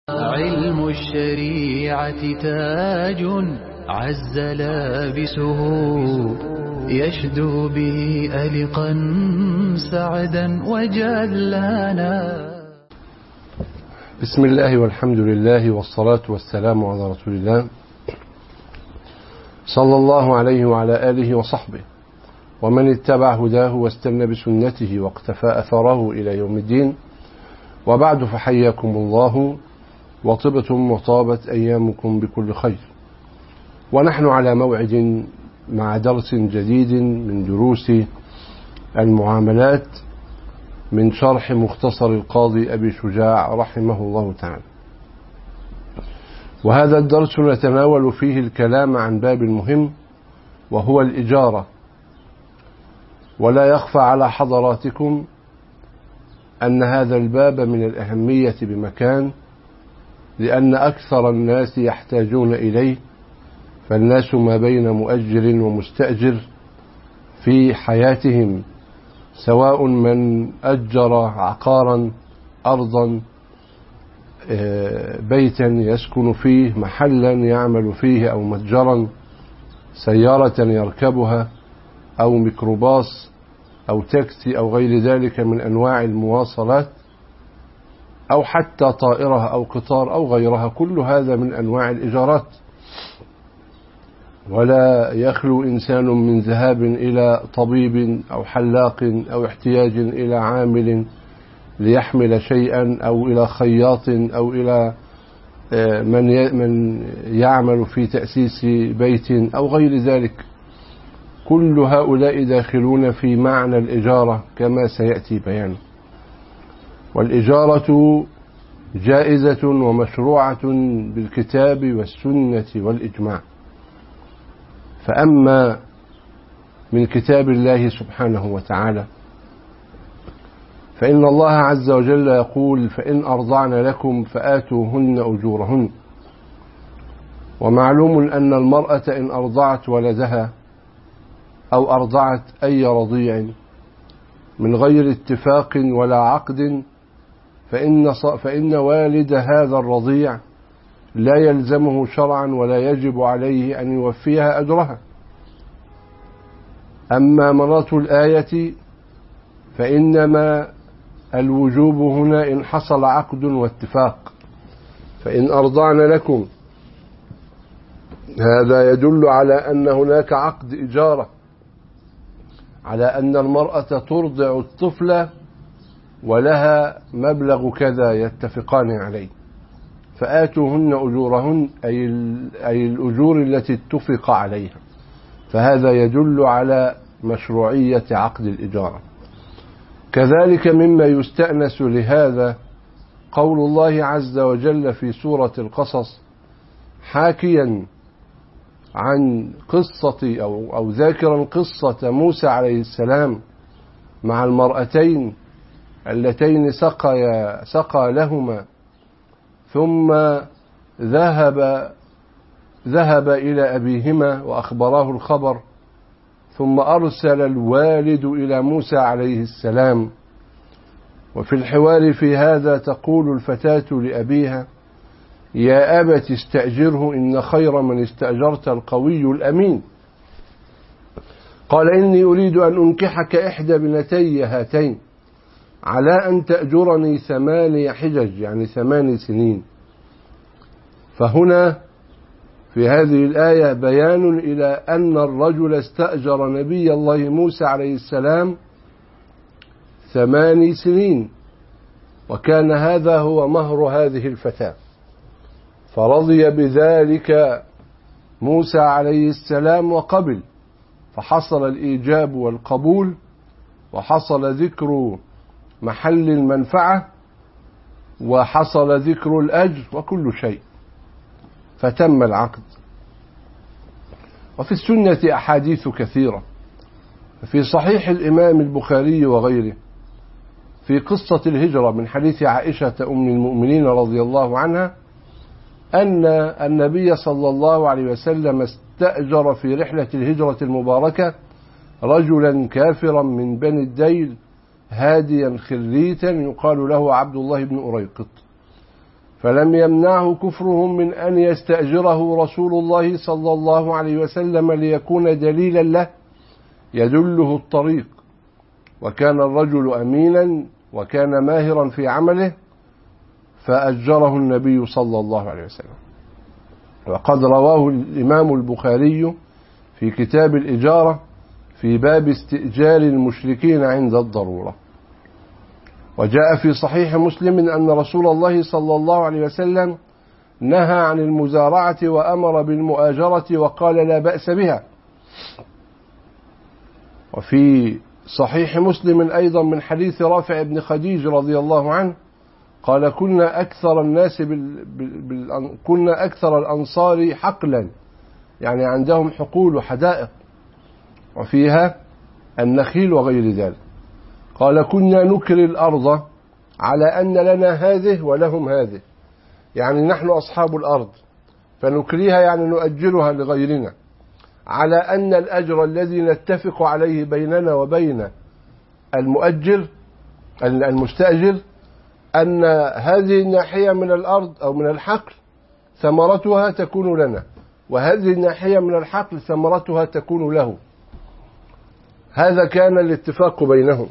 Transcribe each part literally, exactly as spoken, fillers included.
علم الشريعة تاج عز لابسه يشدو به ألقا سعدا وجلانا. بسم الله والحمد لله والصلاة والسلام على رسول الله صلى الله عليه وعلى آله وصحبه ومن اتبع هداه واستنى بسنته واقتفى أثره إلى يوم الدين. وبعد، فحياكم الله وطبتم وطابت أيامكم بكل خير، ونحن على موعد مع درس جديد من دروس المعاملات من شرح مختصر القاضي أبي شجاع رحمه الله تعالى. وهذا الدرس نتناول فيه الكلام عن باب مهم وهو الإجارة. ولا يخفى على حضراتكم أن هذا الباب من الأهمية بمكان، لأن أكثر الناس يحتاجون إليه، فالناس ما بين مؤجر ومستأجر في حياتهم، سواء من أجر عقارا، أرضا، بيتا يسكن فيه، محلا يعمل فيه، أو متجرا، سيارة يركبها، أو ميكروباص أو تاكسي أو غير ذلك من أنواع المواصلات، أو حتى طائرة أو قطار أو غيرها، كل هذا من أنواع الإيجارات. ولا يخلو إنسان من ذهاب إلى طبيب أو حلاق أو احتياج إلى عامل ليحمل شيئا، أو إلى خياط، أو إلى من من يعمل في تأسيس بيت أو غير ذلك. كل هؤلاء داخلون في معنى الإجارة كما سيأتي بيانه. والإجارة جائزة ومشروعة بالكتاب والسنة والإجماع. فأما من كتاب الله سبحانه وتعالى فإن الله عز وجل يقول: فإن أرضعن لكم فآتوهن أجورهن. ومعلوم أن المرأة إن أرضعت ولدها أو أرضعت أي رضيع من غير اتفاق ولا عقد، فإن, فإن والد هذا الرضيع لا يلزمه شرعا ولا يجب عليه أن يوفيها أجرها. أما مرات الآية فإنما الوجوب هنا إن حصل عقد واتفاق. فإن أرضعن لكم، هذا يدل على أن هناك عقد إجارة، على أن المرأة ترضع الطفل ولها مبلغ كذا يتفقان عليه، فآتوهن أجورهن، أي أي الأجور التي اتفق عليها. فهذا يدل على مشروعية عقد الإجارة. كذلك مما يستأنس لهذا قول الله عز وجل في سورة القصص، حاكيا عن قصة أو, أو ذاكرا قصة موسى عليه السلام مع المرأتين اللتين سقى, سقى لهما، ثم ذهب ذهب إلى أبيهما وأخبراه الخبر، ثم أرسل الوالد إلى موسى عليه السلام. وفي الحوار في هذا تقول الفتاة لأبيها: يا أبت استأجره إن خير من استأجرت القوي الأمين. قال: إني أريد أن أنكحك إحدى بنتي هاتين على أن تأجرني ثماني حجج، يعني ثماني سنين. فهنا في هذه الآية بيان إلى أن الرجل استأجر نبي الله موسى عليه السلام ثماني سنين، وكان هذا هو مهر هذه الفتاة، فرضي بذلك موسى عليه السلام وقبل، فحصل الإيجاب والقبول، وحصل ذكر محل المنفعة، وحصل ذكر الأجر وكل شيء، فتم العقد. وفي السنة أحاديث كثيرة، في صحيح الإمام البخاري وغيره في قصة الهجرة من حديث عائشة أم المؤمنين رضي الله عنها أن النبي صلى الله عليه وسلم استأجر في رحلة الهجرة المباركة رجلا كافرا من بني الديل هاديا خريتا يقال له عبد الله بن أريقط، فلم يمنعه كفرهم من أن يستأجره رسول الله صلى الله عليه وسلم ليكون دليلا له يدله الطريق. وكان الرجل أمينا وكان ماهرا في عمله فأجره النبي صلى الله عليه وسلم. وقد رواه الإمام البخاري في كتاب الإجارة في باب استئجار المشركين عند الضرورة. وجاء في صحيح مسلم أن رسول الله صلى الله عليه وسلم نهى عن المزارعة وأمر بالمؤاجرة وقال لا بأس بها. وفي صحيح مسلم أيضا من حديث رافع بن خديج رضي الله عنه قال كنا أكثر الناس بال... بال... كنا أكثر الأنصار حقلا، يعني عندهم حقول وحدائق وفيها النخيل وغير ذلك. قال كنا نكري الأرض على أن لنا هذه ولهم هذه، يعني نحن أصحاب الأرض فنكريها يعني نؤجرها لغيرنا، على أن الأجر الذي نتفق عليه بيننا وبين المؤجر المستأجر أن هذه الناحية من الأرض أو من الحقل ثمرتها تكون لنا، وهذه الناحية من الحقل ثمرتها تكون له. هذا كان الاتفاق بينهم،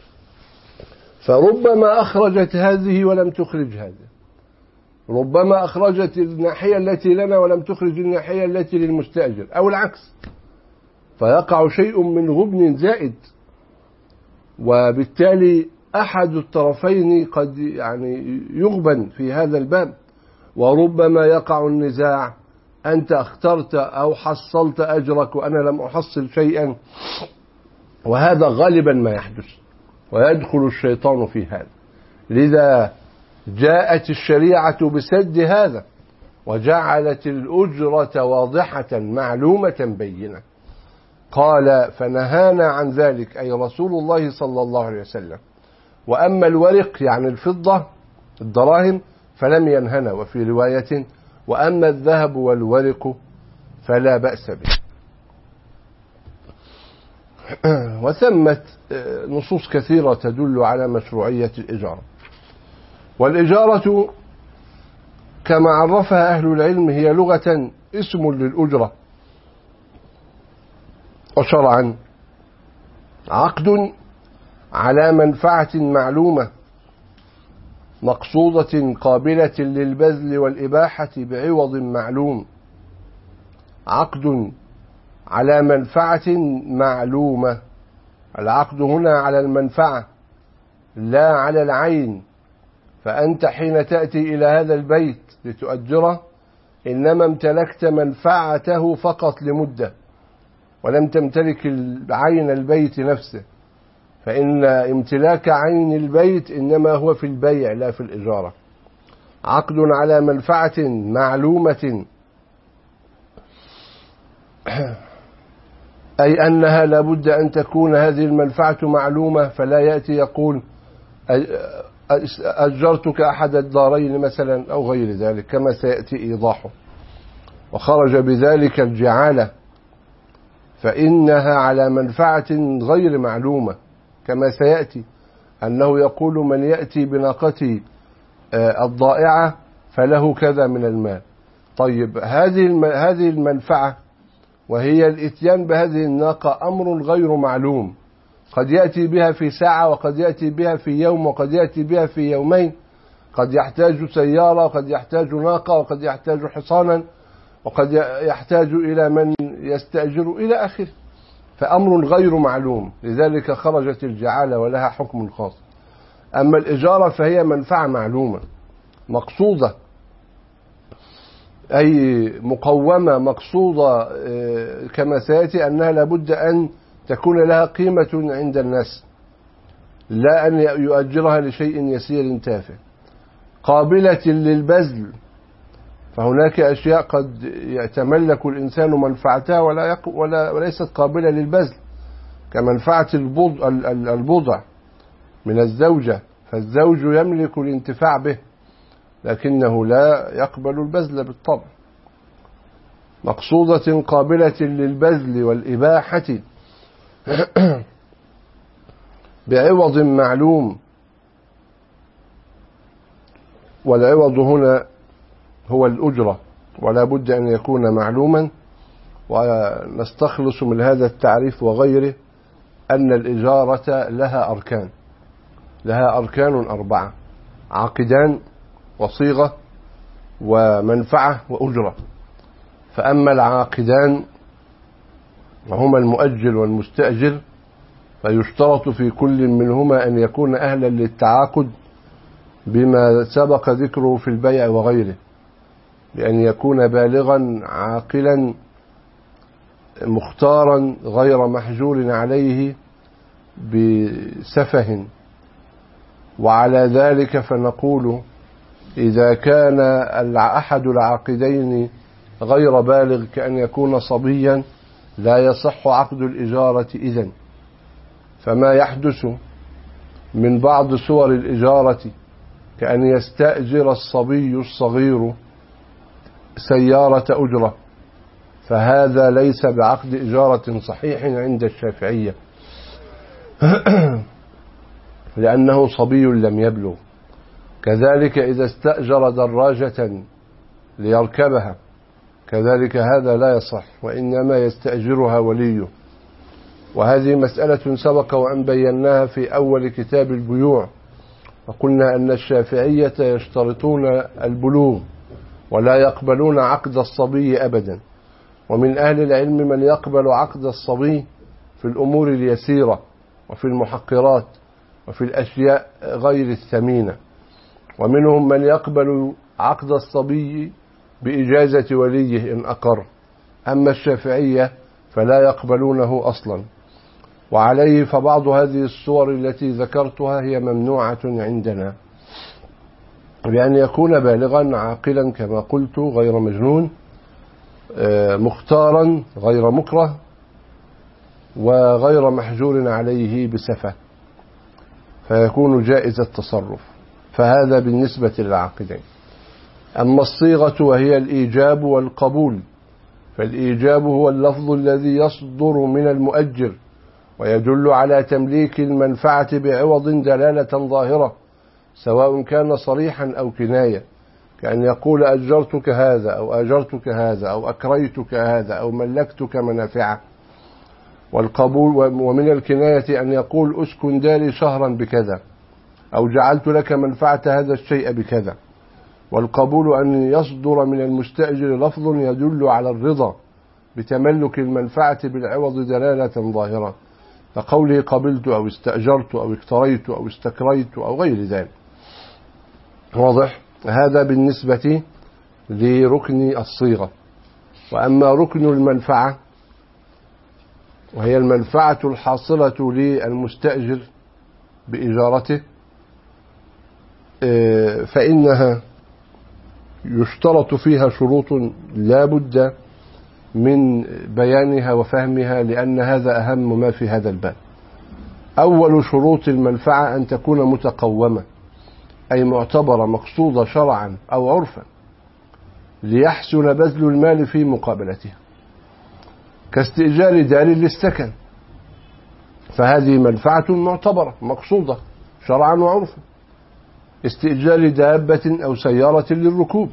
فربما أخرجت هذه ولم تخرج هذه، ربما أخرجت الناحية التي لنا ولم تخرج الناحية التي للمستأجر، أو العكس، فيقع شيء من غبن زائد، وبالتالي أحد الطرفين قد يعني يغبن في هذا الباب. وربما يقع النزاع، أنت اخترت أو حصلت أجرك وأنا لم أحصل شيئا، وهذا غالبا ما يحدث، ويدخل الشيطان في هذا. لذا جاءت الشريعة بسد هذا وجعلت الأجرة واضحة معلومة بينة. قال فنهانا عن ذلك أي رسول الله صلى الله عليه وسلم. وأما الورق يعني الفضة الدراهم فلم ينهنا، وفي رواية وأما الذهب والورق فلا بأس به. وثمت نصوص كثيرة تدل على مشروعية الإجارة. والإجارة كما عرفها أهل العلم هي لغة اسم للأجرة، وشرعا عقد على منفعة معلومة مقصودة قابلة للبذل والإباحة بعوض معلوم. عقد على منفعة معلومة، العقد هنا على المنفعة لا على العين. فأنت حين تأتي إلى هذا البيت لتؤجره إنما امتلكت منفعته فقط لمدة، ولم تمتلك عين البيت نفسه، فإن امتلاك عين البيت إنما هو في البيع لا في الإجارة. عقد على منفعة معلومة أي أنها لابد أن تكون هذه المنفعة معلومة، فلا يأتي يقول أجرتك أحد الدارين مثلا أو غير ذلك كما سيأتي إيضاحه. وخرج بذلك الجعالة، فإنها على منفعة غير معلومة، كما سيأتي أنه يقول من يأتي بناقتي الضائعة فله كذا من المال. طيب هذه هذه المنفعة وهي الاتيان بهذه الناقة أمر غير معلوم، قد يأتي بها في ساعة وقد يأتي بها في يوم وقد يأتي بها في يومين، قد يحتاج سيارة وقد يحتاج ناقة وقد يحتاج حصانا وقد يحتاج إلى من يستأجر إلى آخره، فأمر غير معلوم، لذلك خرجت الجعالة ولها حكم خاص. أما الإجارة فهي منفعة معلومة مقصودة، أي مقومة مقصودة، كما سيأتي أنها لابد أن تكون لها قيمة عند الناس، لا أن يؤجرها لشيء يسير تافه. قابلة للبذل، فهناك أشياء قد يتملك الإنسان منفعتها ولا يق... ولا وليست قابلة للبذل، كمنفعة البضع من الزوجة، فالزوج يملك الانتفاع به لكنه لا يقبل البذل بالطبع. مقصودة قابلة للبذل والإباحة بعوض معلوم. والعوض هنا هو الأجرة، ولا بد أن يكون معلوما. ونستخلص من هذا التعريف وغيره أن الإجارة لها أركان لها أركان أربعة: عقدان وصيغة ومنفعة وأجرة. فأما العاقدان وهما المؤجر والمستأجر فيشترط في كل منهما أن يكون أهلا للتعاقد بما سبق ذكره في البيع وغيره، بأن يكون بالغا عاقلا مختارا غير محجور عليه بسفه. وعلى ذلك فنقول إذا كان أحد العاقدين غير بالغ كأن يكون صبيا لا يصح عقد الإجارة إذن. فما يحدث من بعض صور الإجارة كأن يستأجر الصبي الصغير سيارة أجرة، فهذا ليس بعقد إجارة صحيح عند الشافعية لأنه صبي لم يبلغ. كذلك إذا استأجر دراجة ليركبها كذلك هذا لا يصح، وإنما يستأجرها وليه. وهذه مسألة سبق وأن بيناها في أول كتاب البيوع، وقلنا أن الشافعية يشترطون البلوغ ولا يقبلون عقد الصبي أبدا. ومن أهل العلم من يقبل عقد الصبي في الأمور اليسيرة وفي المحقرات وفي الأشياء غير الثمينة، ومنهم من يقبل عقد الصبي بإجازة وليه إن أقر. أما الشافعية فلا يقبلونه أصلا. وعليه فبعض هذه الصور التي ذكرتها هي ممنوعة عندنا، بأن يكون بالغا عاقلا كما قلت غير مجنون، مختارا غير مكره، وغير محجور عليه بسفة، فيكون جائز التصرف. فهذا بالنسبة للعاقدين. أما الصيغة وهي الإيجاب والقبول، فالإيجاب هو اللفظ الذي يصدر من المؤجر ويدل على تمليك المنفعة بعوض دلالة ظاهرة، سواء كان صريحا أو كناية، كأن يقول أجرتك هذا أو أجرتك هذا أو أكريتك هذا أو ملكتك منافعة. والقبول ومن الكناية أن يقول أسكن داري شهرا بكذا أو جعلت لك منفعة هذا الشيء بكذا. والقبول أن يصدر من المستأجر لفظ يدل على الرضا بتملك المنفعة بالعوض دلالة ظاهرة، فقوله قبلت أو استأجرت أو اكتريت أو استكريت أو غير ذلك. واضح؟ هذا بالنسبة لركن الصيغة. وأما ركن المنفعة وهي المنفعة الحاصلة للمستأجر بإجارته، فإنها يشترط فيها شروط لا بد من بيانها وفهمها، لأن هذا أهم ما في هذا الباب. أول شروط المنفعة أن تكون متقومة، أي معتبرة مقصودة شرعا أو عرفا ليحسن بذل المال في مقابلتها، كاستئجار دار للسكن، فهذه منفعة معتبرة مقصودة شرعا وعرفا. استئجار دابة أو سيارة للركوب،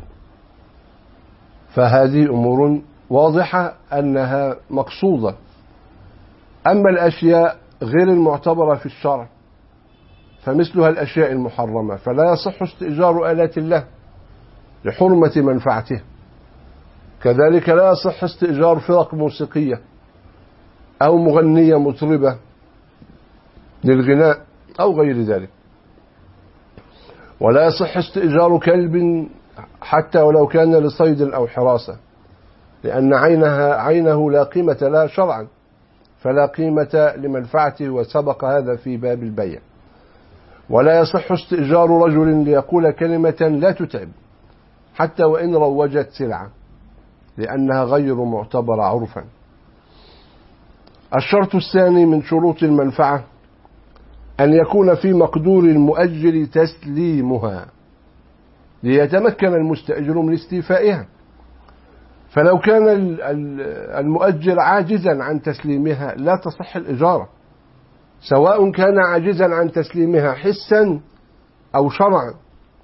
فهذه أمور واضحة أنها مقصودة. أما الأشياء غير المعتبرة في الشرع فمثلها الأشياء المحرمة، فلا يصح استئجار آلات الله لحرمة منفعته. كذلك لا يصح استئجار فرق موسيقية أو مغنية مطربة للغناء أو غير ذلك. ولا يصح استئجار كلب حتى ولو كان لصيد أو حراسة، لأن عينها عينه لا قيمة لها شرعا، فلا قيمة لمنفعته، وسبق هذا في باب البيع. ولا يصح استئجار رجل ليقول كلمة لا تتعب حتى وإن روجت سلعة، لأنها غير معتبرة عرفا. الشرط الثاني من شروط المنفعة أن يكون في مقدور المؤجر تسليمها ليتمكن المستأجر من استيفائها. فلو كان المؤجر عاجزا عن تسليمها لا تصح الإجارة، سواء كان عاجزا عن تسليمها حسا أو شرعا.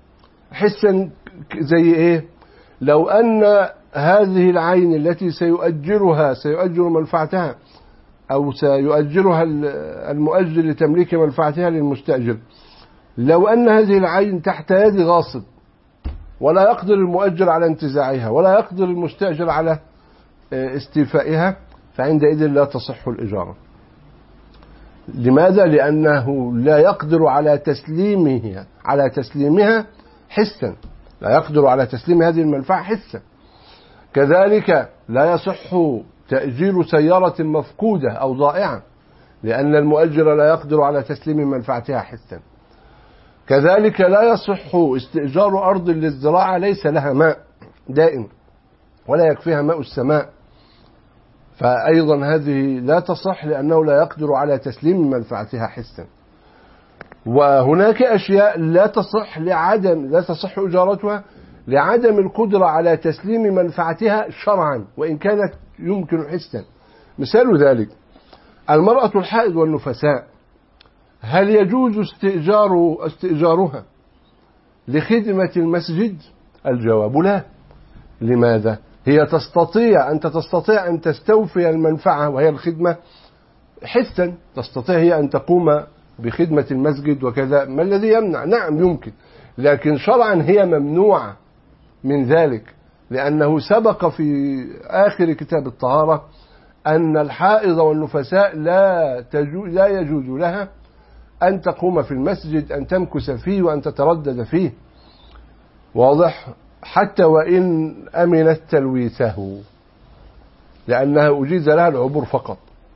حسا زي إيه؟ لو أن هذه العين التي سيؤجرها سيؤجر منفعتها أو سيؤجرها المؤجر لتمليك منفعتها للمستأجر، لو أن هذه العين تحت يد غاصب ولا يقدر المؤجر على انتزاعها ولا يقدر المستأجر على استيفائها، فعندئذ لا تصح الإجارة. لماذا؟ لأنه لا يقدر على تسليمها على تسليمها حسا، لا يقدر على تسليم هذه المنفعة حسا. كذلك لا يصح تأجير سيارة مفقودة أو ضائعة، لأن المؤجر لا يقدر على تسليم منفعتها حسا. كذلك لا يصح استئجار أرض للزراعة ليس لها ماء دائم ولا يكفيها ماء السماء، فأيضا هذه لا تصح لأنه لا يقدر على تسليم منفعتها حسا. وهناك أشياء لا تصح لعدم لا تصح إجارتها لعدم القدرة على تسليم منفعتها شرعا وإن كانت يمكن حسا. مثال ذلك المرأة الحائض والنفساء، هل يجوز استئجار استئجارها لخدمة المسجد؟ الجواب لا. لماذا؟ هي تستطيع أنت تستطيع أن تستوفي المنفعة وهي الخدمة حسا، تستطيع هي أن تقوم بخدمة المسجد وكذا، ما الذي يمنع؟ نعم يمكن، لكن شرعا هي ممنوعة من ذلك، لأنه سبق في آخر كتاب الطهارة أن الحائض والنفساء لا تجوز لا يجوز لها أن تقوم في المسجد، أن تمكث فيه وأن تتردد فيه، واضح؟ حتى وإن أمنت تلويثه، لأنها أجيز لها العبور فقط،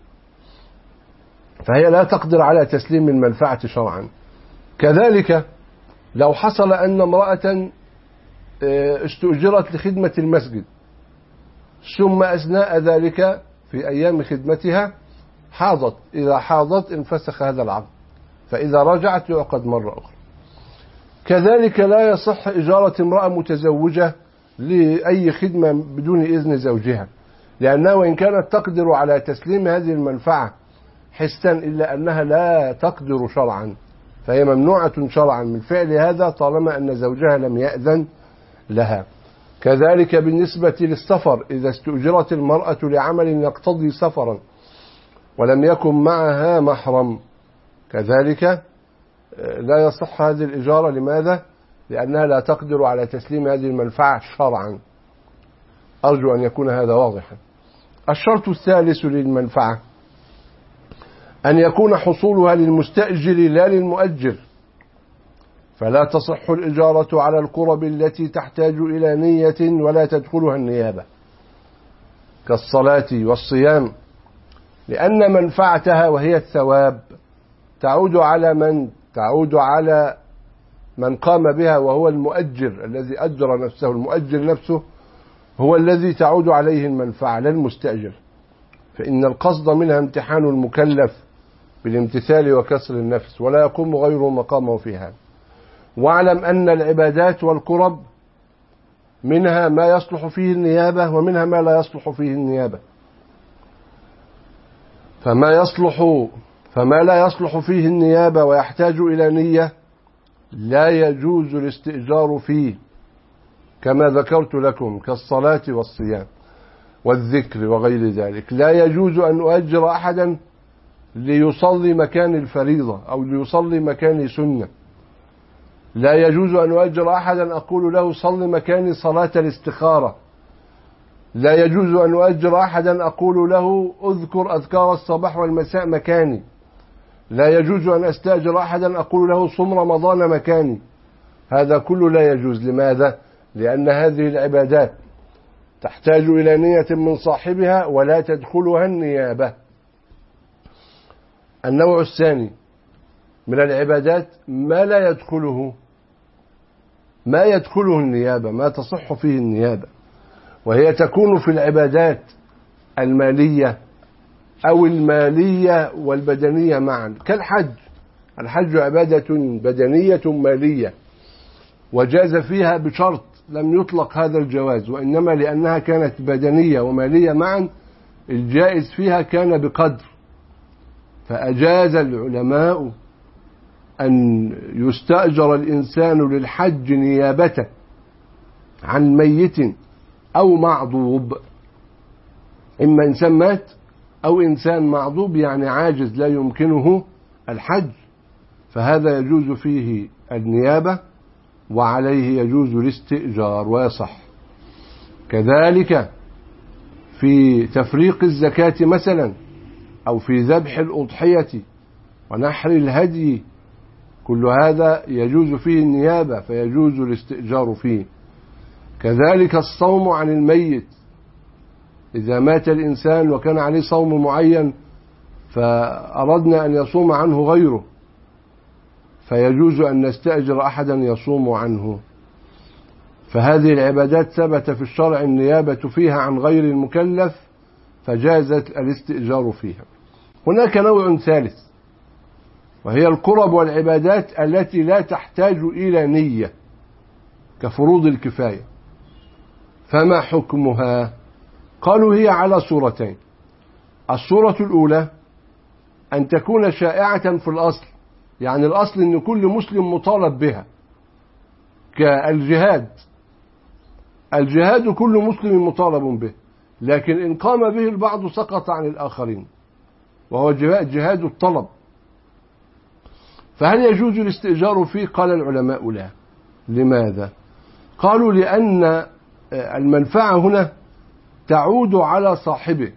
فهي لا تقدر على تسليم المنفعة شرعا. كذلك لو حصل أن امرأة استؤجرت لخدمة المسجد ثم أثناء ذلك في أيام خدمتها حاضت، إذا حاضت انفسخ هذا العقد، فإذا رجعت يعقد مرة أخرى. كذلك لا يصح إجارة امرأة متزوجة لأي خدمة بدون إذن زوجها، لأنها وإن كانت تقدر على تسليم هذه المنفعة حسا إلا أنها لا تقدر شرعا، فهي ممنوعة شرعا من فعل هذا طالما أن زوجها لم يأذن لها. كذلك بالنسبة للسفر، إذا استؤجرت المرأة لعمل يقتضي سفرا ولم يكن معها محرم، كذلك لا يصح هذه الإجارة. لماذا؟ لأنها لا تقدر على تسليم هذه المنفعة شرعا. أرجو أن يكون هذا واضحا. الشرط الثالث للمنفعة أن يكون حصولها للمستأجر لا للمؤجر، فلا تصح الإجارة على القرب التي تحتاج إلى نية ولا تدخلها النيابة كالصلاة والصيام، لأن منفعتها وهي الثواب تعود على من تعود على من قام بها وهو المؤجر الذي أجر نفسه. المؤجر نفسه هو الذي تعود عليه المنفعة لا المستأجر، فإن القصد منها امتحان المكلف بالامتثال وكسر النفس ولا يقوم غيره مقامه في هذا. واعلم أن العبادات والقرب منها ما يصلح فيه النيابة ومنها ما لا يصلح فيه النيابة، فما يصلح فما لا يصلح فيه النيابة ويحتاج إلى نية لا يجوز الاستئجار فيه، كما ذكرت لكم كالصلاة والصيام والذكر وغير ذلك. لا يجوز أن أؤجر أحدا ليصلي مكان الفريضة أو ليصلي مكان سنة. لا يجوز أن أؤجر أحدا أقول له صل مكان صلاة الاستخارة. لا يجوز أن أؤجر أحدا أقول له أذكر أذكار الصباح والمساء مكاني. لا يجوز أن أستأجر أحدا أقول له صم رمضان مكاني. هذا كله لا يجوز. لماذا؟ لأن هذه العبادات تحتاج إلى نية من صاحبها ولا تدخلها النيابة. النوع الثاني من العبادات ما لا يدخله ما يدخله النيابة، ما تصح فيه النيابة، وهي تكون في العبادات المالية أو المالية والبدنية معا كالحج. الحج عبادة بدنية مالية وجاز فيها بشرط لم يطلق هذا الجواز، وإنما لأنها كانت بدنية ومالية معا الجائز فيها كان بقدر، فأجاز العلماء أن يستأجر الإنسان للحج نيابة عن ميت أو معضوب، إما إنسان مات أو إنسان معضوب يعني عاجز لا يمكنه الحج، فهذا يجوز فيه النيابة وعليه يجوز الاستئجار ويصح. كذلك في تفريق الزكاة مثلا، أو في ذبح الأضحية ونحر الهدي، كل هذا يجوز فيه النيابة فيجوز الاستئجار فيه. كذلك الصوم عن الميت، إذا مات الإنسان وكان عليه صوم معين فأردنا أن يصوم عنه غيره فيجوز أن نستأجر أحدا يصوم عنه. فهذه العبادات ثبت في الشرع النيابة فيها عن غير المكلف فجازت الاستئجار فيها. هناك نوع ثالث وهي القرب والعبادات التي لا تحتاج إلى نية كفروض الكفاية، فما حكمها؟ قالوا هي على صورتين. الصورة الأولى أن تكون شائعة في الأصل، يعني الأصل أن كل مسلم مطالب بها، كالجهاد، الجهاد كل مسلم مطالب به، لكن إن قام به البعض سقط عن الآخرين، وهو جهاد الطلب، فهل يجوز الاستئجار فيه؟ قال العلماء لا. لماذا؟ قالوا لأن المنفعة هنا تعود على صاحبه،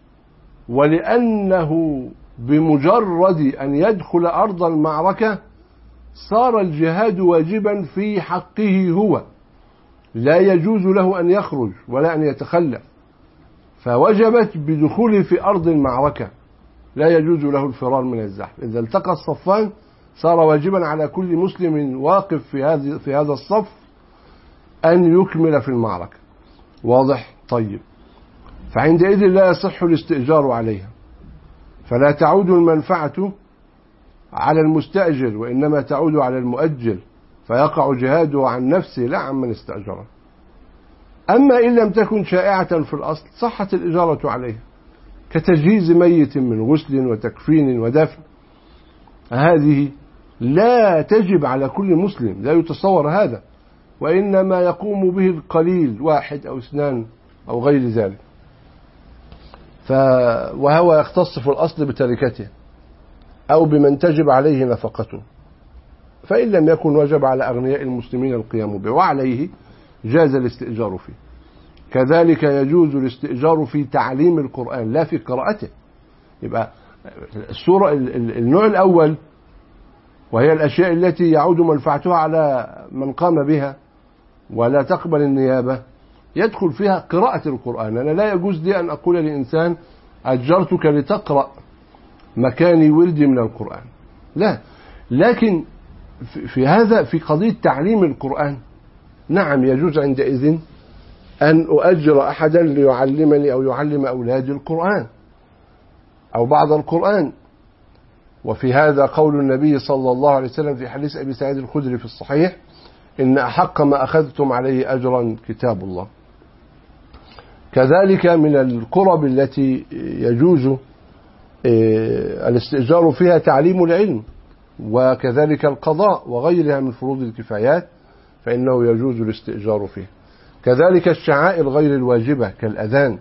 ولأنه بمجرد أن يدخل أرض المعركة صار الجهاد واجبا في حقه هو، لا يجوز له أن يخرج ولا أن يتخلف، فوجبت بدخوله في أرض المعركة، لا يجوز له الفرار من الزحف. إذا التقى الصفان صار واجبا على كل مسلم واقف في هذه في هذا الصف أن يكمل في المعركة. واضح؟ طيب، فعندئذ لا يصح الاستئجار عليها، فلا تعود المنفعة على المستأجر وإنما تعود على المؤجر، فيقع جهاده عن نفسه لا عن من استأجره. أما إن لم تكن شائعة في الأصل صحت الإجارة عليها، كتجهيز ميت من غسل وتكفين ودفن، هذه لا تجب على كل مسلم، لا يتصور هذا، وإنما يقوم به القليل، واحد أو اثنان أو غير ذلك، ف... وهو يختص في الأصل بتركته أو بمن تجب عليه نفقته، فإن لم يكن وجب على أغنياء المسلمين القيام به، وعليه جاز الاستئجار فيه. كذلك يجوز الاستئجار في تعليم القرآن لا في قراءته. يبقى السورة النوع الأول وهي الأشياء التي يعود منفعتها على من قام بها ولا تقبل النيابة، يدخل فيها قراءة القرآن. أنا لا يجوز لي أن أقول لإنسان أجرتك لتقرأ مكاني ولدي من القرآن، لا. لكن في هذا في قضية تعليم القرآن نعم يجوز عندئذ أن أؤجر أحدا ليعلمني أو يعلم أولادي القرآن أو بعض القرآن. وفي هذا قول النبي صلى الله عليه وسلم في حديث أبي سعيد الخدري في الصحيح: إن أحق ما أخذتم عليه أجرا كتاب الله. كذلك من القرب التي يجوز الاستئجار فيها تعليم العلم، وكذلك القضاء وغيرها من فروض الكفايات فإنه يجوز الاستئجار فيه. كذلك الشعائر غير الواجبة كالأذان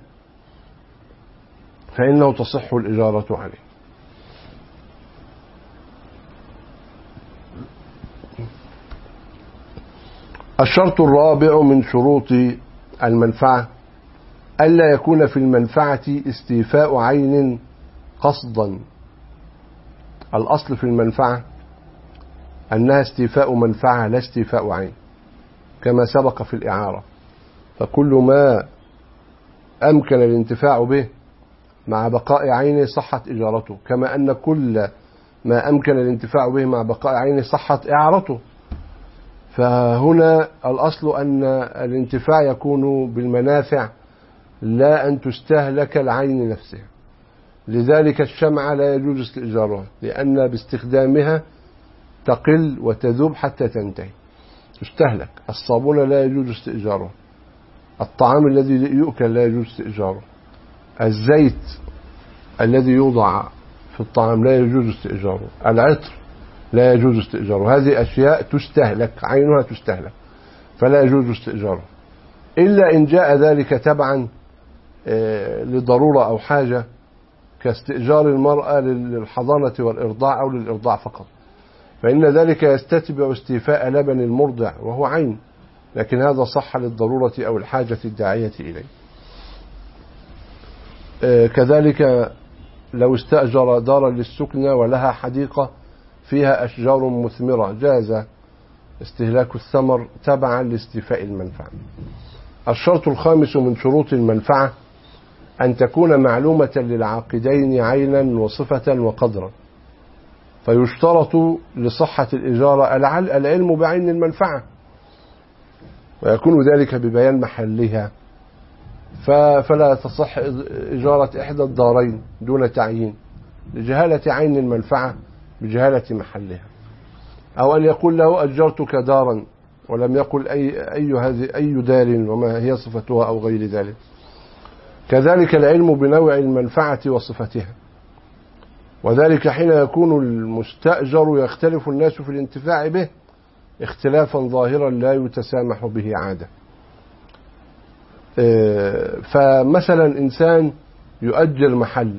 فإنه تصح الإجارة عليه. الشرط الرابع من شروط المنفعة ألا يكون في المنفعة استيفاء عين قصدا. الأصل في المنفعة أنها استيفاء منفعة لا استيفاء عين، كما سبق في الإعارة، فكل ما أمكن الانتفاع به مع بقاء عينه صحت إجارته، كما أن كل ما أمكن الانتفاع به مع بقاء عينه صحت إعارته. فهنا الأصل أن الانتفاع يكون بالمنافع لا أن تستهلك العين نفسها. لذلك الشمعة لا يجوز استئجارها، لأن باستخدامها تقل وتذوب حتى تنتهي، تستهلك. الصابون لا يجوز استئجاره، الطعام الذي يؤكل لا يجوز استئجاره، الزيت الذي يوضع في الطعام لا يجوز استئجاره، العطر لا يجوز استئجاره. هذه أشياء تستهلك، عينها تستهلك، فلا يجوز استئجاره إلا إن جاء ذلك تبعا لضرورة أو حاجة، كاستئجار المرأة للحضانة والإرضاع أو للإرضاع فقط، فإن ذلك يستتبع استيفاء لبن المرضع وهو عين، لكن هذا صح للضرورة أو الحاجة الداعية إليه. كذلك لو استأجر دارا للسكنى ولها حديقة فيها أشجار مثمرة جاز استهلاك الثمر تبعا لاستيفاء المنفعة. الشرط الخامس من شروط المنفعة أن تكون معلومة للعاقدين عينا وصفة وقدرا، فيشترط لصحة الإجارة العلم بعين المنفعة، ويكون ذلك ببيان محلها، فلا تصح إجارة إحدى الدارين دون تعيين لجهالة عين المنفعة بجهالة محلها، أو أن يقول له أجرتك دارا ولم يقل أي, أي, هذه أي دار وما هي صفتها أو غير ذلك. كذلك العلم بنوع المنفعة وصفتها، وذلك حين يكون المستأجر يختلف الناس في الانتفاع به اختلافا ظاهرا لا يتسامح به عادة. فمثلا إنسان يؤجر محل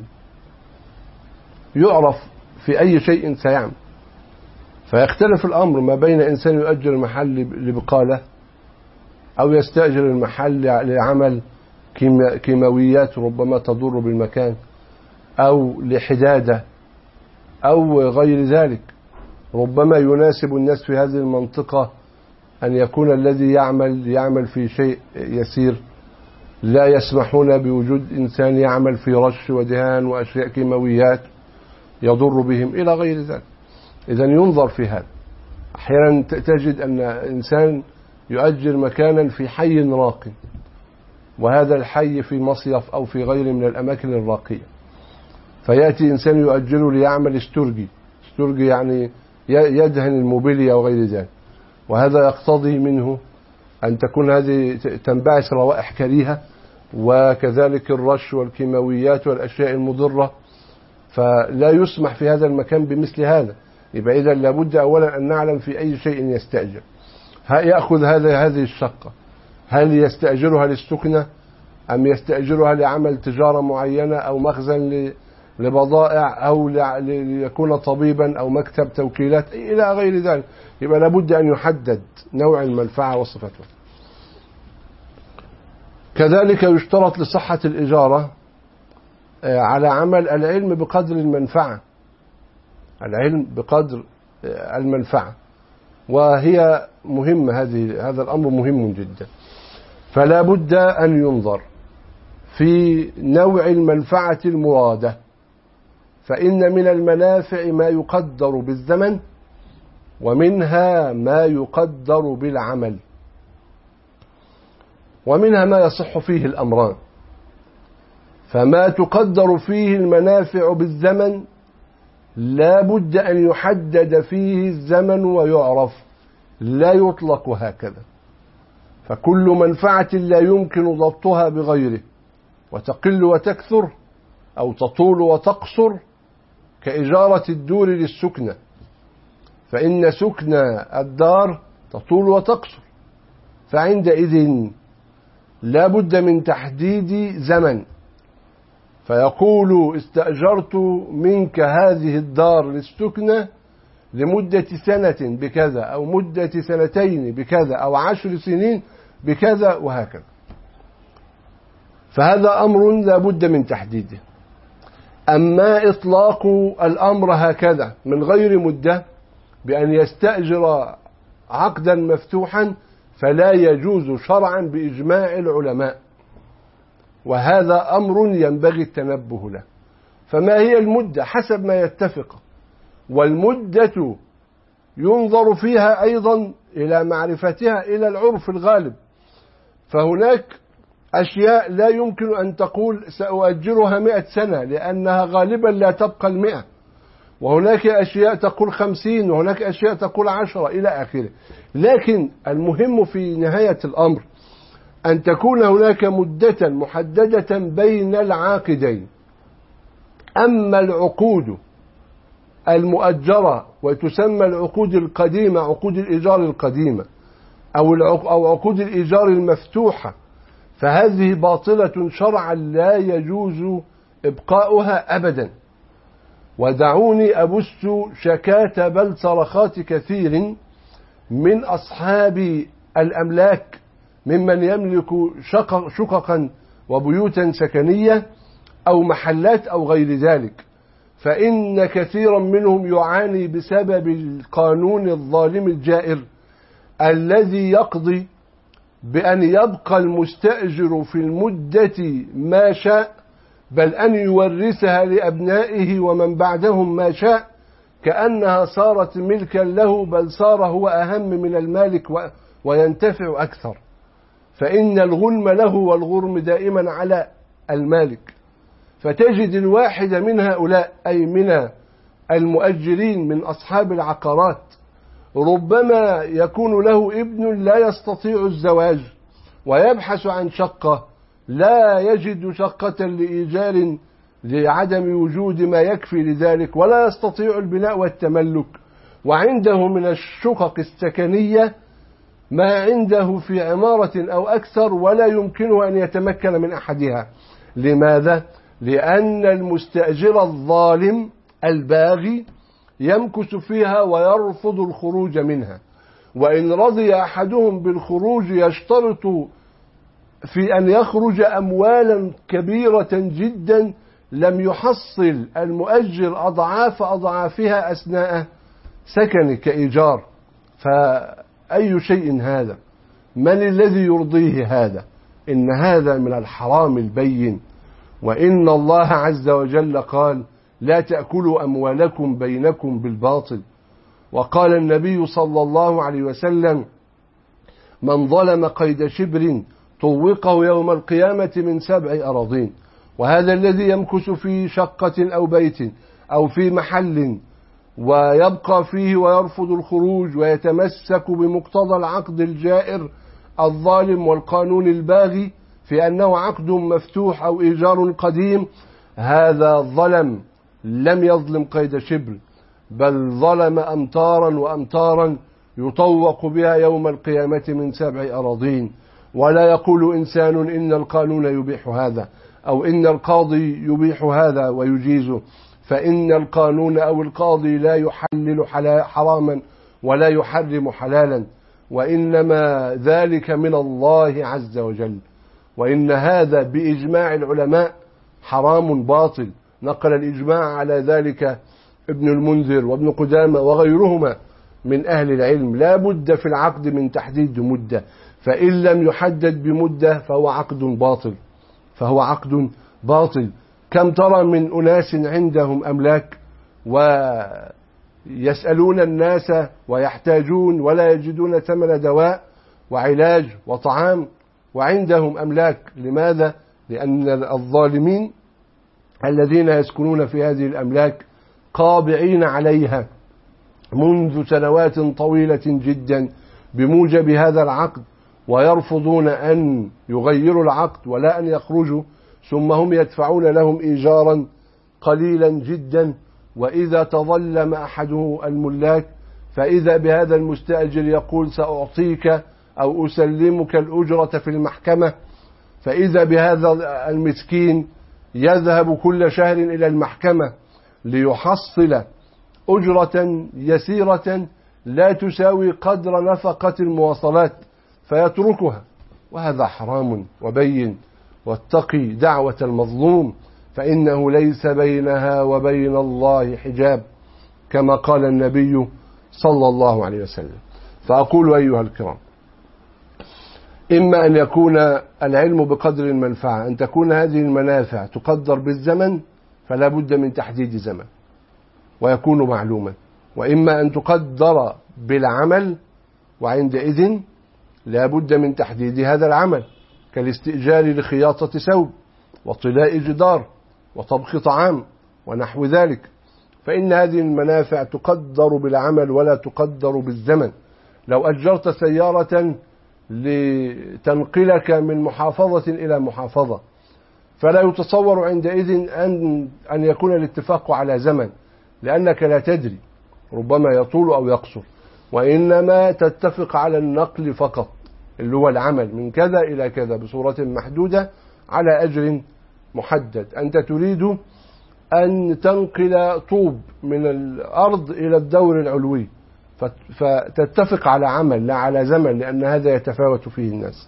يعرف في أي شيء سيعمل، فيختلف الأمر ما بين إنسان يؤجر محل لبقالة أو يستأجر المحل لعمل كيماويات ربما تضر بالمكان أو لحدادة أو غير ذلك. ربما يناسب الناس في هذه المنطقة أن يكون الذي يعمل يعمل في شيء يسير، لا يسمحون بوجود إنسان يعمل في رش ودهان وأشياء كيماويات يضر بهم إلى غير ذلك. إذن ينظر في هذا. أحيانا تجد أن إنسان يؤجر مكانا في حي راقي، وهذا الحي في مصيف أو في غير من الأماكن الراقية، فيأتي إنسان يؤجره ليعمل استرجي استرجي يعني يدهن الموبيليا وغير ذلك، وهذا يقتضي منه أن تكون هذه تنبعث روائح كريهة، وكذلك الرش والكيماويات والأشياء المضرة، فلا يسمح في هذا المكان بمثل هذا. يبقى إذا لابد أولا أن نعلم في أي شيء يستأجر، يأخذ هذا هذه الشقة، هل يستأجرها للسكنة أم يستأجرها لعمل تجارة معينة أو مخزن لبضائع أو ليكون طبيبا أو مكتب توكيلات إلى غير ذلك. يبقى لابد أن يحدد نوع المنفعة وصفته. كذلك يشترط لصحة الإجارة على عمل العلم بقدر المنفعة، العلم بقدر المنفعة، وهي مهمة، هذه هذا الأمر مهم جدا. فلا بد أن ينظر في نوع المنفعة المرادة، فإن من المنافع ما يقدر بالزمن ومنها ما يقدر بالعمل، ومنها ما يصح فيه الأمران. فما تقدر فيه المنافع بالزمن لا بد أن يحدد فيه الزمن ويعرف، لا يطلق هكذا. فكل منفعة لا يمكن ضبطها بغيره وتقل وتكثر أو تطول وتقصر، كإجارة الدور للسكنة، فإن سكنة الدار تطول وتقصر، فعندئذ لا بد من تحديد زمن، فيقول استأجرت منك هذه الدار للسكنة لمدة سنة بكذا أو مدة سنتين بكذا أو عشر سنين بكذا وهكذا. فهذا أمر لا بد من تحديده. أما إطلاق الأمر هكذا من غير مدة بأن يستأجر عقدا مفتوحا فلا يجوز شرعا بإجماع العلماء، وهذا أمر ينبغي التنبه له. فما هي المدة حسب ما يتفق، والمدة ينظر فيها أيضا إلى معرفتها إلى العرف الغالب. فهناك أشياء لا يمكن أن تقول سأؤجرها مئة سنة لأنها غالبا لا تبقى المئة، وهناك أشياء تقول خمسين، وهناك أشياء تقول عشرة إلى آخره. لكن المهم في نهاية الأمر أن تكون هناك مدة محددة بين العاقدين. أما العقود المؤجرة وتسمى العقود القديمة عقود الإيجار القديمة أو عقود الإيجار المفتوحة، فهذه باطلة شرعا لا يجوز إبقاؤها أبدا. ودعوني أبث شكاة بل صرخات كثير من أصحاب الأملاك ممن يملك شققا وبيوتا سكنية أو محلات أو غير ذلك، فإن كثيرا منهم يعاني بسبب القانون الظالم الجائر الذي يقضي بأن يبقى المستأجر في المدة ما شاء، بل أن يورثها لأبنائه ومن بعدهم ما شاء، كأنها صارت ملكا له، بل صار هو أهم من المالك وينتفع أكثر، فإن الغنم له والغرم دائما على المالك. فتجد الواحد من هؤلاء أي من المؤجرين من أصحاب العقارات ربما يكون له ابن لا يستطيع الزواج ويبحث عن شقة، لا يجد شقة لإيجار لعدم وجود ما يكفي لذلك، ولا يستطيع البناء والتملك، وعنده من الشقق السكنية ما عنده في عمارة أو أكثر، ولا يمكنه أن يتمكن من أحدها. لماذا؟ لأن المستأجر الظالم الباغي يمكث فيها ويرفض الخروج منها، وإن رضي أحدهم بالخروج يشترط في أن يخرج أموالا كبيرة جدا لم يحصل المؤجر أضعاف أضعافها أثناء سكن كإيجار. فأي شيء هذا؟ من الذي يرضيه هذا؟ إن هذا من الحرام البين. وإن الله عز وجل قال: لا تأكلوا أموالكم بينكم بالباطل. وقال النبي صلى الله عليه وسلم: من ظلم قيد شبر طوقه يوم القيامة من سبع أراضين. وهذا الذي يمكث في شقة أو بيت أو في محل ويبقى فيه ويرفض الخروج ويتمسك بمقتضى العقد الجائر الظالم والقانون الباغي في أنه عقد مفتوح أو إيجار قديم، هذا ظلم، لم يظلم قيد شبر، بل ظلم أمتارا وأمتارا يطوق بها يوم القيامة من سبع أراضين. ولا يقول إنسان إن القانون يبيح هذا أو إن القاضي يبيح هذا ويجيزه، فإن القانون أو القاضي لا يحلل حراما ولا يحرم حلالا، وإنما ذلك من الله عز وجل. وإن هذا بإجماع العلماء حرام باطل، نقل الإجماع على ذلك ابن المنذر وابن قدامة وغيرهما من أهل العلم. لا بد في العقد من تحديد مدة، فإن لم يحدد بمدة فهو عقد باطل فهو عقد باطل. كم ترى من أناس عندهم أملاك ويسألون الناس ويحتاجون ولا يجدون ثمن دواء وعلاج وطعام وعندهم أملاك. لماذا؟ لأن الظالمين الذين يسكنون في هذه الأملاك قابعين عليها منذ سنوات طويلة جدا بموجب هذا العقد، ويرفضون أن يغيروا العقد ولا أن يخرجوا، ثم هم يدفعون لهم إيجارا قليلا جدا. وإذا تظلم أحده الملاك فإذا بهذا المستأجر يقول: سأعطيك أو أسلمك الأجرة في المحكمة، فإذا بهذا المسكين يذهب كل شهر إلى المحكمة ليحصل أجرة يسيرة لا تساوي قدر نفقة المواصلات فيتركها، وهذا حرام وبين. واتقي دعوة المظلوم فإنه ليس بينها وبين الله حجاب، كما قال النبي صلى الله عليه وسلم. فأقول أيها الكرام: إما أن يكون العلم بقدر المنفعة، أن تكون هذه المنافع تقدر بالزمن فلا بد من تحديد زمن ويكون معلوما، وإما أن تقدر بالعمل وعندئذ لا بد من تحديد هذا العمل، كالاستئجار لخياطة ثوب وطلاء جدار وطبخ طعام ونحو ذلك، فإن هذه المنافع تقدر بالعمل ولا تقدر بالزمن. لو أجرت سيارة لتنقلك من محافظة إلى محافظة فلا يتصور عندئذ أن أن يكون الاتفاق على زمن، لأنك لا تدري، ربما يطول أو يقصر، وإنما تتفق على النقل فقط اللي هو العمل من كذا إلى كذا بصورة محدودة على أجر محدد. أنت تريد أن تنقل طوب من الأرض إلى الدور العلوي، فتتفق على عمل لا على زمن، لأن هذا يتفاوت فيه الناس.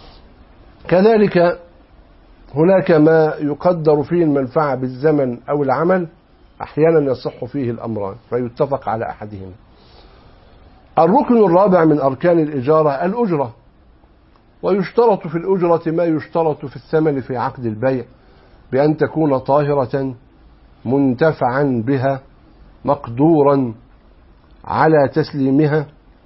كذلك هناك ما يقدر فيه المنفعة بالزمن أو العمل، أحيانا يصح فيه الأمران فيتفق على أحدهما. الركن الرابع من أركان الإجارة الأجرة، ويشترط في الأجرة ما يشترط في الثمن في عقد البيع، بأن تكون طاهرة منتفعا بها مقدورا على تسليمها،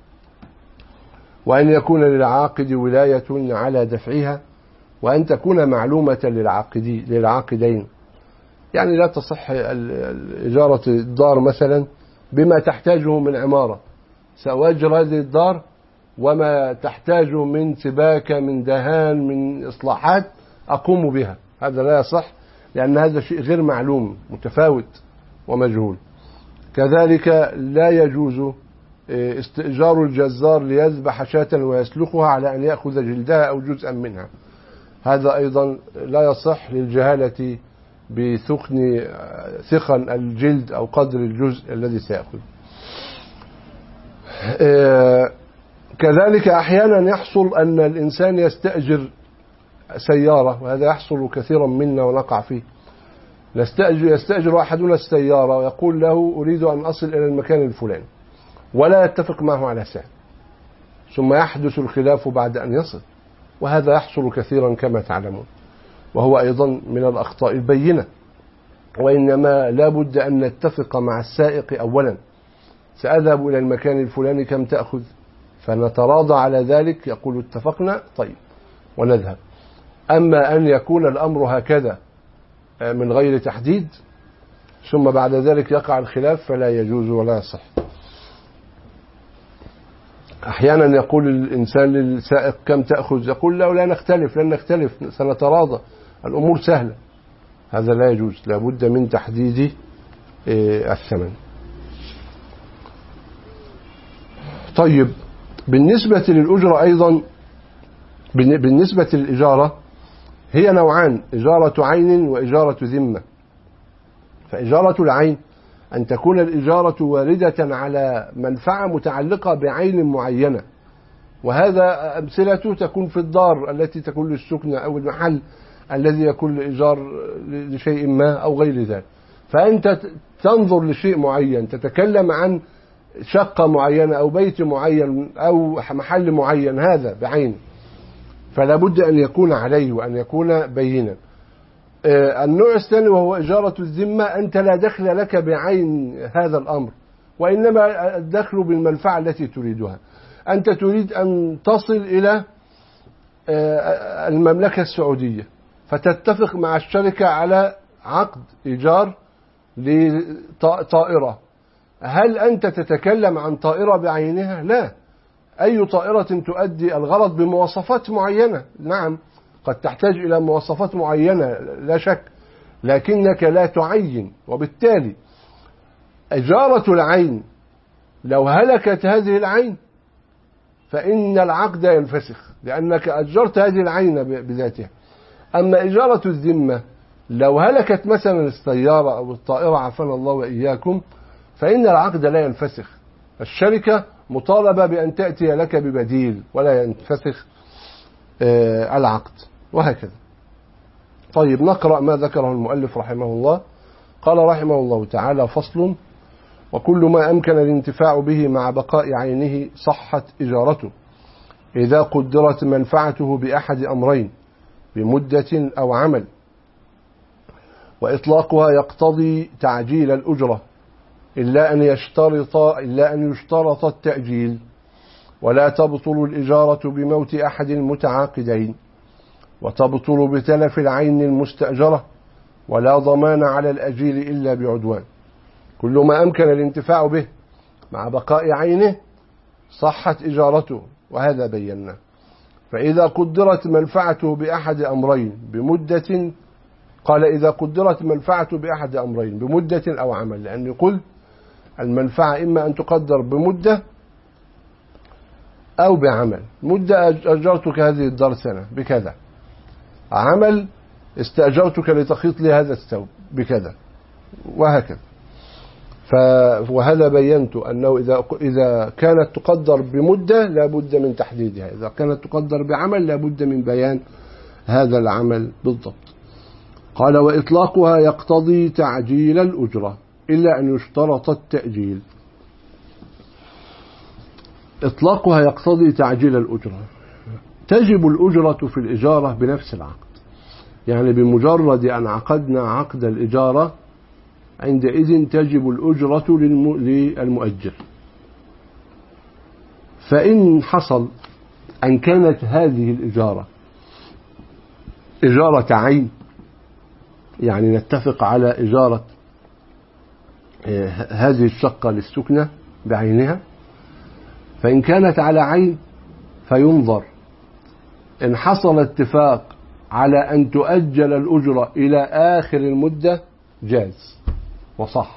وأن يكون للعاقد ولاية على دفعها، وأن تكون معلومة للعاقدين. يعني لا تصح إجارة الدار مثلا بما تحتاجه من عمارة، سأجر هذه الدار وما تحتاجه من سباكة من دهان من إصلاحات أقوم بها، هذا لا يصح، لأن هذا شيء غير معلوم متفاوت ومجهول. كذلك لا يجوز استئجار الجزار ليذبح شاة ويسلخها على أن يأخذ جلدها أو جزءا منها، هذا أيضا لا يصح للجهالة بثخن ثخن الجلد أو قدر الجزء الذي سيأخذ. كذلك أحيانا يحصل أن الإنسان يستأجر سيارة، وهذا يحصل كثيرا منا ونقع فيه. نستأجر يستأجر أحدنا السيارة ويقول له أريد أن أصل إلى المكان الفلاني، ولا يتفق معه على سعر، ثم يحدث الخلاف بعد أن يصل، وهذا يحصل كثيرا كما تعلمون، وهو أيضا من الأخطاء البينة. وإنما لا بد أن نتفق مع السائق أولا، سأذهب إلى المكان الفلاني كم تأخذ، فنتراضى على ذلك، يقول اتفقنا طيب ونذهب. أما أن يكون الأمر هكذا من غير تحديد ثم بعد ذلك يقع الخلاف فلا يجوز ولا يصح. أحيانا يقول الإنسان للسائق كم تأخذ، يقول له لا نختلف لن نختلف سنتراضى الأمور سهلة، هذا لا يجوز، لا بد من تحديد الثمن. طيب بالنسبة للأجرة أيضا، بالنسبة للإجارة هي نوعان، إجارة عين وإجارة ذمة. فإجارة العين أن تكون الإجارة واردة على منفعة متعلقة بعين معينة، وهذا أمثلته تكون في الدار التي تكون للسكنة أو المحل الذي يكون لإيجار لشيء ما أو غير ذلك. فأنت تنظر لشيء معين، تتكلم عن شقة معينة أو بيت معين أو محل معين، هذا بعين، فلا بد أن يكون عليه وأن يكون بينا. النوع الثاني وهو إجارة الذمة، أنت لا دخل لك بعين هذا الأمر، وإنما الدخل بالمنفعة التي تريدها. أنت تريد أن تصل إلى المملكة السعودية، فتتفق مع الشركة على عقد إيجار لطائرة. هل أنت تتكلم عن طائرة بعينها؟ لا، أي طائرة تؤدي الغرض بمواصفات معينة، نعم قد تحتاج إلى مواصفات معينة لا شك، لكنك لا تعين. وبالتالي إجارة العين لو هلكت هذه العين فإن العقد ينفسخ، لأنك أجرت هذه العين بذاتها. أما إجارة الذمة لو هلكت مثلا السيارة أو الطائرة عافانا الله وإياكم فإن العقد لا ينفسخ، الشركة مطالبة بأن تأتي لك ببديل ولا ينفسخ العقد، وهكذا. طيب نقرأ ما ذكره المؤلف رحمه الله. قال رحمه الله تعالى: فصل: وكل ما أمكن الانتفاع به مع بقاء عينه صحت إجارته إذا قدرت منفعته بأحد أمرين بمدة أو عمل، وإطلاقها يقتضي تعجيل الأجرة إلا أن يشترط إلا أن يشترط التأجيل، ولا تبطل الإجارة بموت أحد المتعاقدين، وتبطل بتلف العين المستأجرة، ولا ضمان على الأجيل إلا بعدوان. كل ما أمكن الانتفاع به مع بقاء عينه صحت إجارته، وهذا بينا. فإذا قدرت منفعته بأحد أمرين بمدة، قال إذا قدرت منفعته بأحد أمرين بمدة أو عمل، لأن يقول المنفعة إما أن تقدر بمدة أو بعمل. مدة أجرتك هذه الدار سنة بكذا، عمل استأجرتك لتخيط لي هذا الثوب بكذا، وهكذا. وهذا بينت أنه إذا إذا كانت تقدر بمدة لا بد من تحديدها، إذا كانت تقدر بعمل لا بد من بيان هذا العمل بالضبط. قال وإطلاقها يقتضي تعجيل الأجرة إلا أن يشترط التأجيل. إطلاقها يقتضي تعجيل الأجرة. تجب الأجرة في الإجارة بنفس العقد، يعني بمجرد أن عقدنا عقد الإجارة عندئذ تجب الأجرة للمؤجر. فإن حصل أن كانت هذه الإجارة إجارة عين، يعني نتفق على إجارة هذه الشقة للسكنة بعينها، فإن كانت على عين فينظر إن حصل اتفاق على أن تؤجل الأجرة إلى آخر المدة جاز وصح،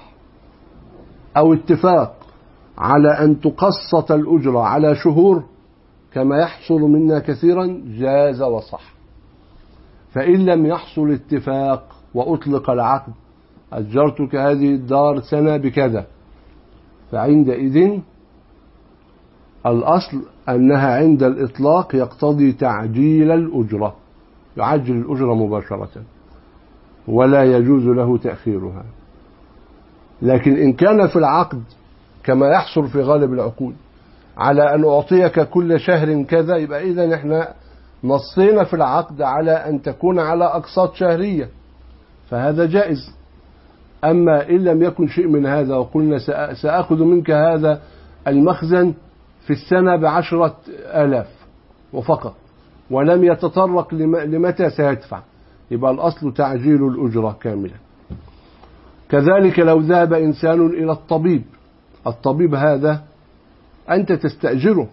أو اتفاق على أن تقسط الأجرة على شهور كما يحصل منا كثيرا جاز وصح. فإن لم يحصل اتفاق وأطلق العقد أجرتك هذه الدار سنة بكذا، فعندئذ الأصل أنها عند الإطلاق يقتضي تعجيل الأجرة، يعجل الأجرة مباشرة ولا يجوز له تأخيرها. لكن إن كان في العقد كما يحصل في غالب العقود على أن أعطيك كل شهر كذا، يبقى إذن إحنا نصينا في العقد على أن تكون على أقساط شهرية، فهذا جائز. أما إن لم يكن شيء من هذا وقلنا سأخذ منك هذا المخزن في السنة بعشرة آلاف وفقط ولم يتطرق لمتى سيدفع، يبقى الأصل تعجيل الأجرة كاملة. كذلك لو ذهب إنسان إلى الطبيب، الطبيب هذا أنت تستأجره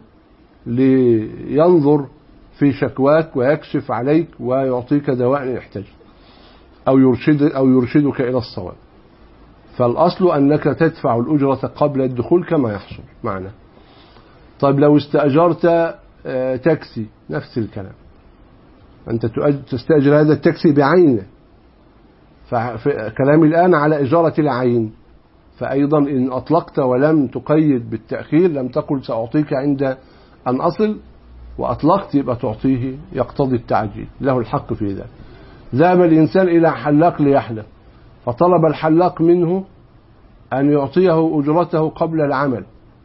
لينظر في شكواك ويكشف عليك ويعطيك دواء يحتاج أو يرشد أو يرشدك إلى الصواب، فالأصل أنك تدفع الأجرة قبل الدخول كما يحصل معنا. طيب لو استأجرت تاكسي نفس الكلام، أنت تستأجر هذا التاكسي بعينه، فكلامي الآن على إجارة العين، فأيضا إن أطلقت ولم تقيد بالتأخير لم تقل سأعطيك عند أن أصل وأطلقت، يبقى تعطيه يقتضي التعجيل، له الحق في ذلك. ذهب الإنسان إلى حلاق ليحلق، فطلب الحلاق منه أن يعطيه أجرته قبل العمل،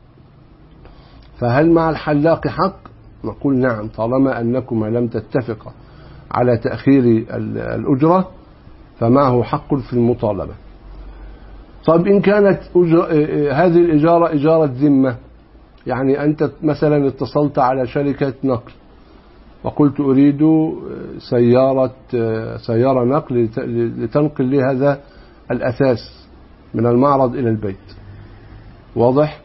فهل مع الحلاق حق؟ نقول نعم، طالما أنكما لم تتفقا على تأخير الأجرة فمعه حق في المطالبة. طيب إن كانت هذه الإجارة إجارة ذمة، يعني أنت مثلا اتصلت على شركة نقل وقلت أريد سيارة سيارة نقل لتنقل لي هذا الأثاث من المعرض إلى البيت، واضح؟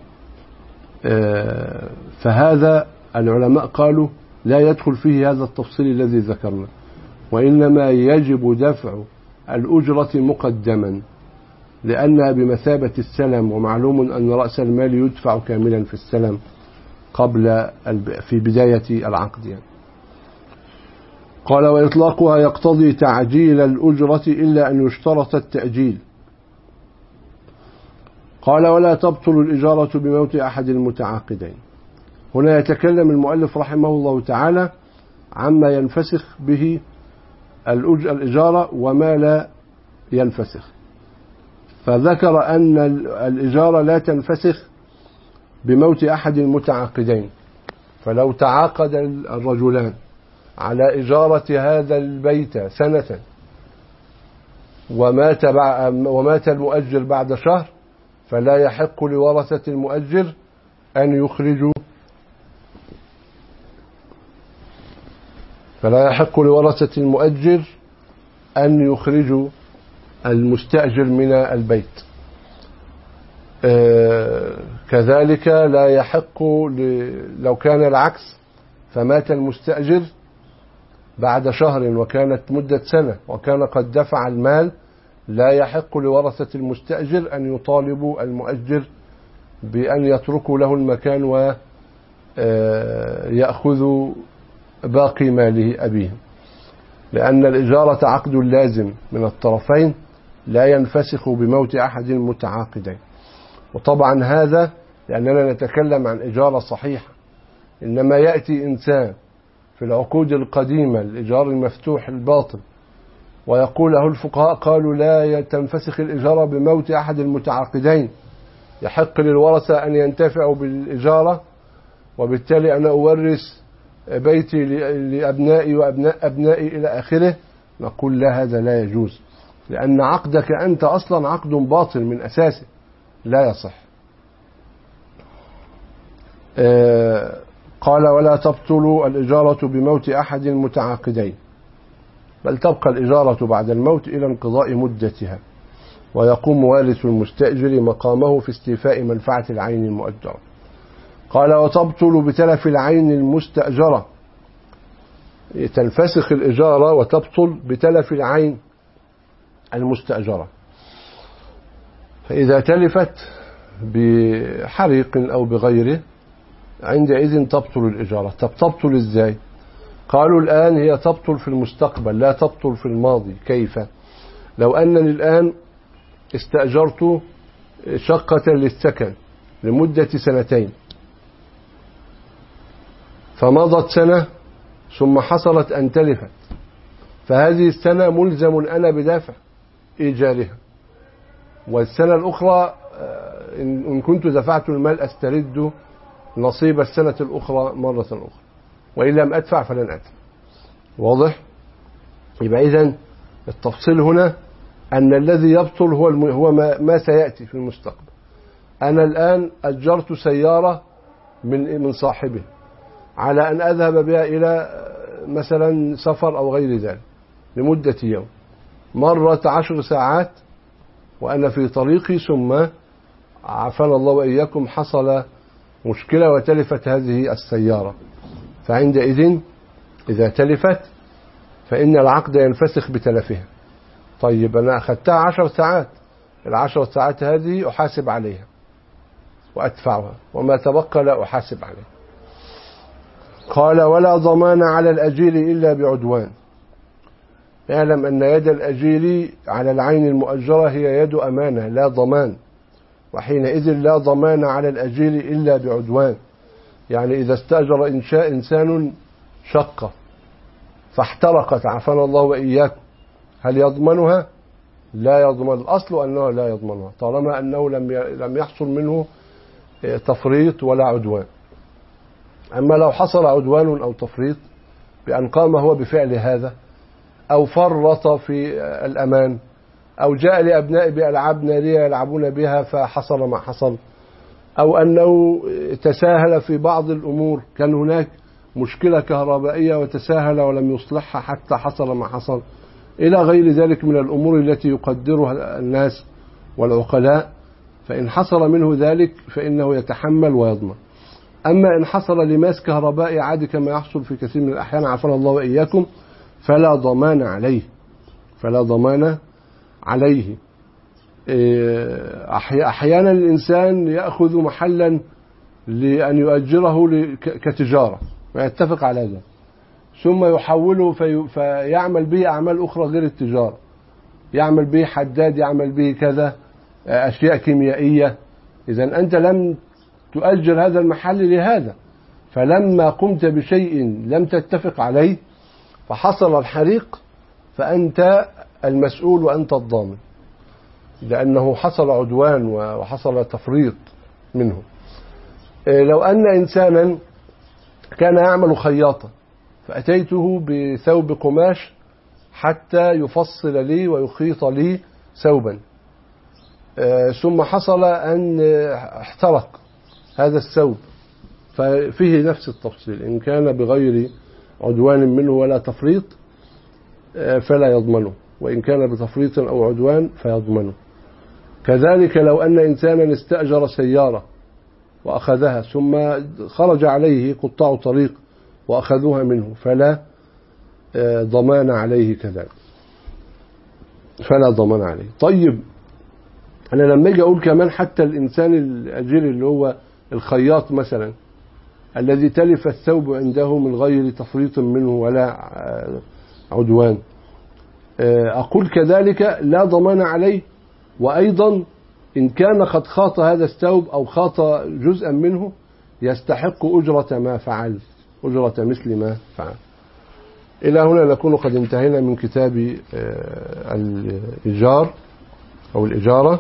فهذا العلماء قالوا لا يدخل فيه هذا التفصيل الذي ذكرنا، وإنما يجب دفع الأجرة مقدما لأنها بمثابة السلم، ومعلوم أن رأس المال يدفع كاملا في السلم قبل في بداية العقد يعني. قال وإطلاقها يقتضي تعجيل الأجرة إلا أن يشترط التأجيل. قال ولا تبطل الإجارة بموت أحد المتعاقدين. هنا يتكلم المؤلف رحمه الله تعالى عما ينفسخ به الإجارة وما لا ينفسخ، فذكر أن الإجارة لا تنفسخ بموت أحد المتعاقدين. فلو تعاقد الرجلان على إجارة هذا البيت سنة ومات ومات المؤجر بعد شهر، فلا يحق لورثة المؤجر أن يخرجوا فلا يحق لورثة المؤجر أن يخرجوا المستأجر من البيت. كذلك لا يحق لو كان العكس، فمات المستأجر بعد شهر وكانت مدة سنة وكان قد دفع المال، لا يحق لورثة المستأجر أن يطالبوا المؤجر بأن يتركوا له المكان ويأخذوا باقي ماله أبيهم، لأن الإجارة عقد لازم من الطرفين لا ينفسخ بموت أحد المتعاقدين. وطبعا هذا لأننا نتكلم عن إجارة صحيحة، إنما يأتي إنسان في العقود القديمة الإيجار المفتوح الباطل ويقول له الفقهاء قالوا لا تنفسخ الإجارة بموت أحد المتعاقدين، يحق للورثة أن ينتفعوا بالإجارة وبالتالي أنا أورث بيتي لأبنائي وأبناء أبنائي إلى آخره. نقول لا، هذا لا يجوز، لأن عقدك أنت أصلا عقد باطل من أساسه لا يصح. قال ولا تبطل الإجارة بموت أحد المتعاقدين، بل تبقى الإجارة بعد الموت إلى انقضاء مدتها، ويقوم وارث المستأجر مقامه في استيفاء منفعة العين المؤجرة. قال وتبطل بتلف العين المستأجرة، تنفسخ الإجارة وتبطل بتلف العين المستأجرة. فإذا تلفت بحريق أو بغيره عندئذ تبطل الإجارة. طب تبطل إزاي؟ قالوا الآن هي تبطل في المستقبل لا تبطل في الماضي. كيف؟ لو أنني الآن استأجرت شقة للسكن لمدة سنتين، فمضت سنة ثم حصلت أن تلفت، فهذه السنة ملزم أنا بدافع إيجارها، والسنة الأخرى إن كنت دفعت المال أسترد نصيب السنة الأخرى مرة أخرى، وإن لم أدفع فلن أدفع. واضح؟ يبقى إذن التفصيل هنا أن الذي يبطل هو هو ما سيأتي في المستقبل. أنا الآن أجرت سيارة من من صاحبه على أن أذهب بها إلى مثلا سفر أو غير ذلك لمدة يوم، مرت عشر ساعات وأنا في طريقي، ثم عافانا الله وإياكم حصل مشكلة وتلفت هذه السيارة. فعندئذ إذا تلفت فإن العقد ينفسخ بتلفها. طيب أنا أخذتها عشر ساعات، العشر ساعات هذه أحاسب عليها وأدفعها، وما تبقى لا أحاسب عليه. قال ولا ضمان على الأجير إلا بعدوان. اعلم أن يد الأجير على العين المؤجرة هي يد أمانة لا ضمان، وحينئذ لا ضمان على الأجير إلا بعدوان. يعني إذا استأجر إنشاء إنسان شقة فاحترقت عافانا الله وإياكم، هل يضمنها؟ لا يضمن. الأصل أنه لا يضمنها طالما أنه لم لم يحصل منه تفريط ولا عدوان. أما لو حصل عدوان أو تفريط بأن قام هو بفعل هذا، أو فرط في الأمان، أو جاء لأبناء بألعاب نارية يلعبون بها فحصل ما حصل، أو أنه تساهل في بعض الأمور، كان هناك مشكلة كهربائية وتساهل ولم يصلحها حتى حصل ما حصل، إلى غير ذلك من الأمور التي يقدرها الناس والعقلاء، فإن حصل منه ذلك فإنه يتحمل ويضمن. أما إن حصل لماس كهربائي عادي كما يحصل في كثير من الأحيان عافانا الله وإياكم فلا ضمان عليه، فلا ضمان عليه. أحيانا الإنسان يأخذ محلا لأن يؤجره كتجارة ويتفق على ذلك، ثم يحوله في فيعمل به أعمال أخرى غير التجارة، يعمل به حداد، يعمل به كذا أشياء كيميائية. إذن أنت لم تؤجر هذا المحل لهذا، فلما قمت بشيء لم تتفق عليه فحصل الحريق فأنت المسؤول وأنت الضامن، لأنه حصل عدوان وحصل تفريط منه. لو أن إنسانا كان يعمل خياطة فأتيته بثوب قماش حتى يفصل لي ويخيط لي ثوبا، ثم حصل أن احترق هذا الثوب، ففيه نفس التفصيل، إن كان بغير عدوان منه ولا تفريط فلا يضمنه، وإن كان بتفريط أو عدوان فيضمنه. كذلك لو أن إنسانا استأجر سيارة وأخذها ثم خرج عليه قطاع طريق وأخذوها منه فلا ضمان عليه كذلك، فلا ضمان عليه. طيب أنا لما أجي أقول كمان حتى الإنسان الأجير اللي هو الخياط مثلا الذي تلف الثوب عنده من غير تفريط منه ولا عدوان، أقول كذلك لا ضمان عليه. وأيضا إن كان قد خاط هذا الثوب أو خاط جزءا منه يستحق أجرة ما فعل، أجرة مثل ما فعل. إلى هنا نكون قد انتهينا من كتاب الإيجار أو الإجارة،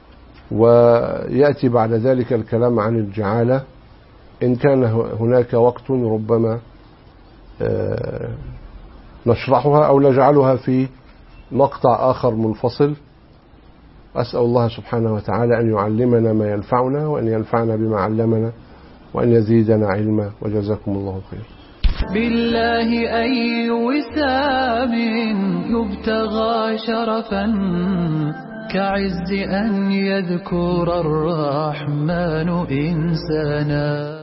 ويأتي بعد ذلك الكلام عن الجعالة إن كان هناك وقت ربما نشرحها أو نجعلها في مقطع آخر منفصل. أسأل الله سبحانه وتعالى أن يعلمنا ما ينفعنا وأن ينفعنا بما علمنا وأن يزيدنا علما، وجزاكم الله خير. بالله أي وسام يبتغى شرفا كعز أن يذكر الرحمن إنسانا.